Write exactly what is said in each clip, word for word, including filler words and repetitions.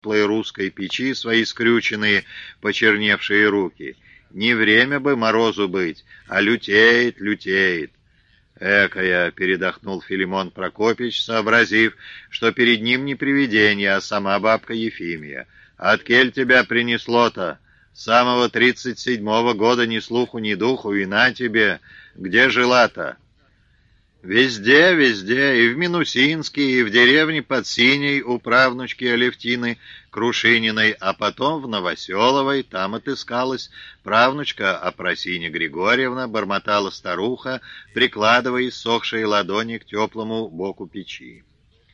русской печи свои скрюченные, почерневшие руки. Не время бы морозу быть, а лютеет, лютеет. «Экая!» — передохнул Филимон Прокопич, сообразив, что перед ним не привидение, а сама бабка Ефимия. «Откель тебя принесло-то? С самого тридцать седьмого года ни слуху, ни духу, и на тебе! Где жила-то?» «Везде, везде, и в Минусинске, и в деревне под Синей у правнучки Алевтины Крушининой, а потом в Новоселовой, там отыскалась правнучка Апрасиня Григорьевна», — бормотала старуха, прикладывая иссохшие ладони к теплому боку печи.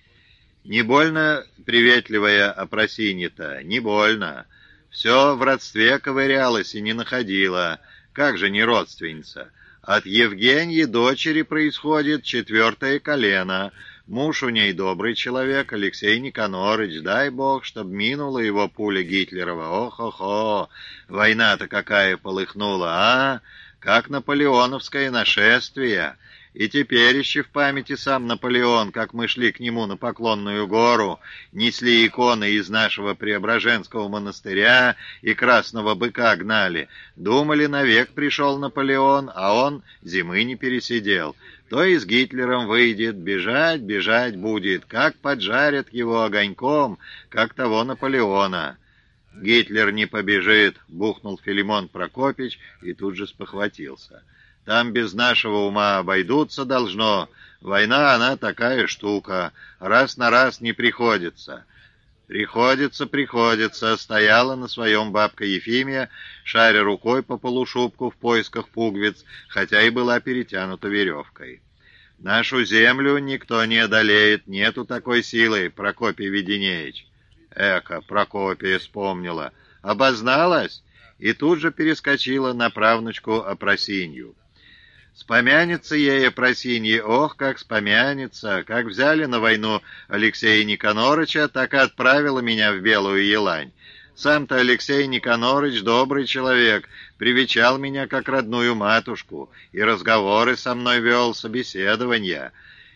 «Не больно приветливая Апрасинья-то, не больно. Все в родстве ковырялась и не находила. Как же не родственница? От Евгеньи дочери происходит четвертое колено. Муж у ней добрый человек, Алексей Никонорович. Дай бог, чтоб минула его пуля Гитлерова. Ох-охо! Война-то какая полыхнула, а? Как наполеоновское нашествие. И теперь еще в памяти сам Наполеон, как мы шли к нему на Поклонную гору, несли иконы из нашего Преображенского монастыря и красного быка гнали. Думали, навек пришел Наполеон, а он зимы не пересидел. То и с Гитлером выйдет, бежать, бежать будет, как поджарят его огоньком, как того Наполеона. «Гитлер не побежит», — бухнул Филимон Прокопич и тут же спохватился. «Там без нашего ума обойдутся должно. Война, она такая штука. Раз на раз не приходится». «Приходится, приходится», — стояла на своем бабка Ефимия, шаря рукой по полушубку в поисках пуговиц, хотя и была перетянута веревкой. «Нашу землю никто не одолеет, нету такой силы, Прокопий Веденеич». Эка, Прокопия вспомнила. Обозналась и тут же перескочила на правнучку Апрасинью. Спомянется ей Апрасинье, ох, как спомянется, как взяли на войну Алексея Никонорыча, так и отправила меня в Белую Елань. Сам-то Алексей Никонорович добрый человек, привечал меня как родную матушку, и разговоры со мной вел, собеседования,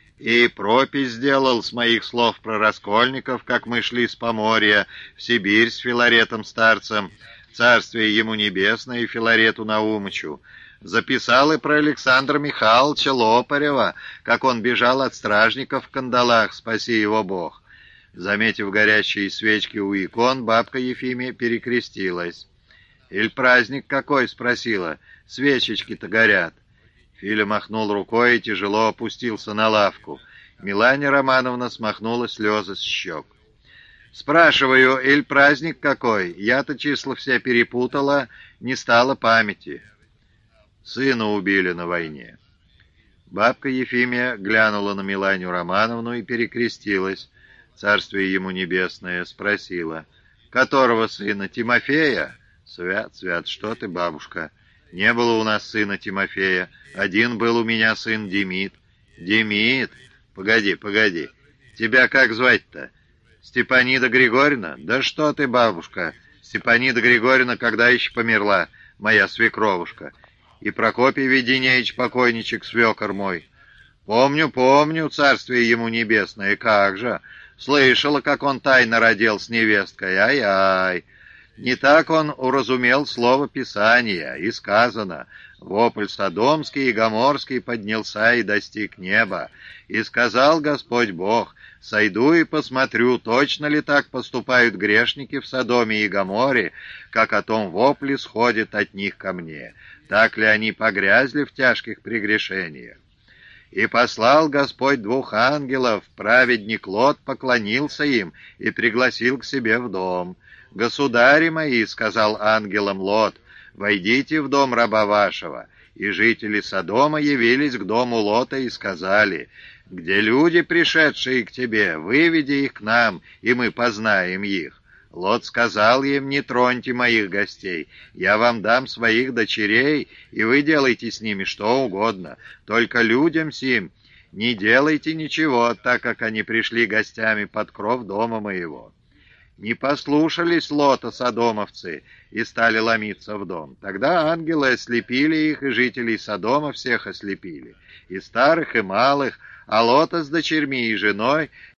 и пропись сделал с моих слов про раскольников, как мы шли с Поморья в Сибирь с Филаретом-старцем, царствие ему небесное и Филарету Наумычу. Записал и про Александра Михайловича Лопарева, как он бежал от стражников в кандалах, спаси его Бог. Заметив горящие свечки у икон, бабка Ефимия перекрестилась. «Иль праздник какой?» — спросила. «Свечечки-то горят». Филя махнул рукой и тяжело опустился на лавку. Миланья Романовна смахнула слезы с щек. «Спрашиваю, иль праздник какой? Я-то числа все перепутала, не стало памяти». «Сына убили на войне». Бабка Ефимия глянула на Миланью Романовну и перекрестилась. Царствие ему небесное, спросила. «Которого сына? Тимофея?» «Свят, свят, что ты, бабушка? Не было у нас сына Тимофея. Один был у меня сын Демид». «Демид? Погоди, погоди. Тебя как звать-то? Степанида Григорьевна? Да что ты, бабушка? Степанида Григорьевна когда еще померла, моя свекровушка? И Прокопий Веденеич, покойничек, свекор мой». «Помню, помню, царствие ему небесное, как же. Слышала, как он тайно родил с невесткой, ай-ай. Не так он уразумел слово Писания, и сказано: вопль Содомский и Гоморский поднялся и достиг неба. И сказал Господь Бог: сойду и посмотрю, точно ли так поступают грешники в Содоме и Гоморе, как о том вопле сходит от них ко мне, так ли они погрязли в тяжких прегрешениях. И послал Господь двух ангелов, праведник Лот поклонился им и пригласил к себе в дом. «Государи мои, — сказал ангелам Лот, — войдите в дом раба вашего». И жители Содома явились к дому Лота и сказали: «Где люди, пришедшие к тебе? Выведи их к нам, и мы познаем их». Лот сказал им: «Не троньте моих гостей, я вам дам своих дочерей, и вы делайте с ними что угодно, только людям сим не делайте ничего, так как они пришли гостями под кров дома моего». Не послушались Лота содомовцы и стали ломиться в дом. Тогда ангелы ослепили их, и жителей Содома всех ослепили, и старых, и малых, а Лота с дочерьми и женой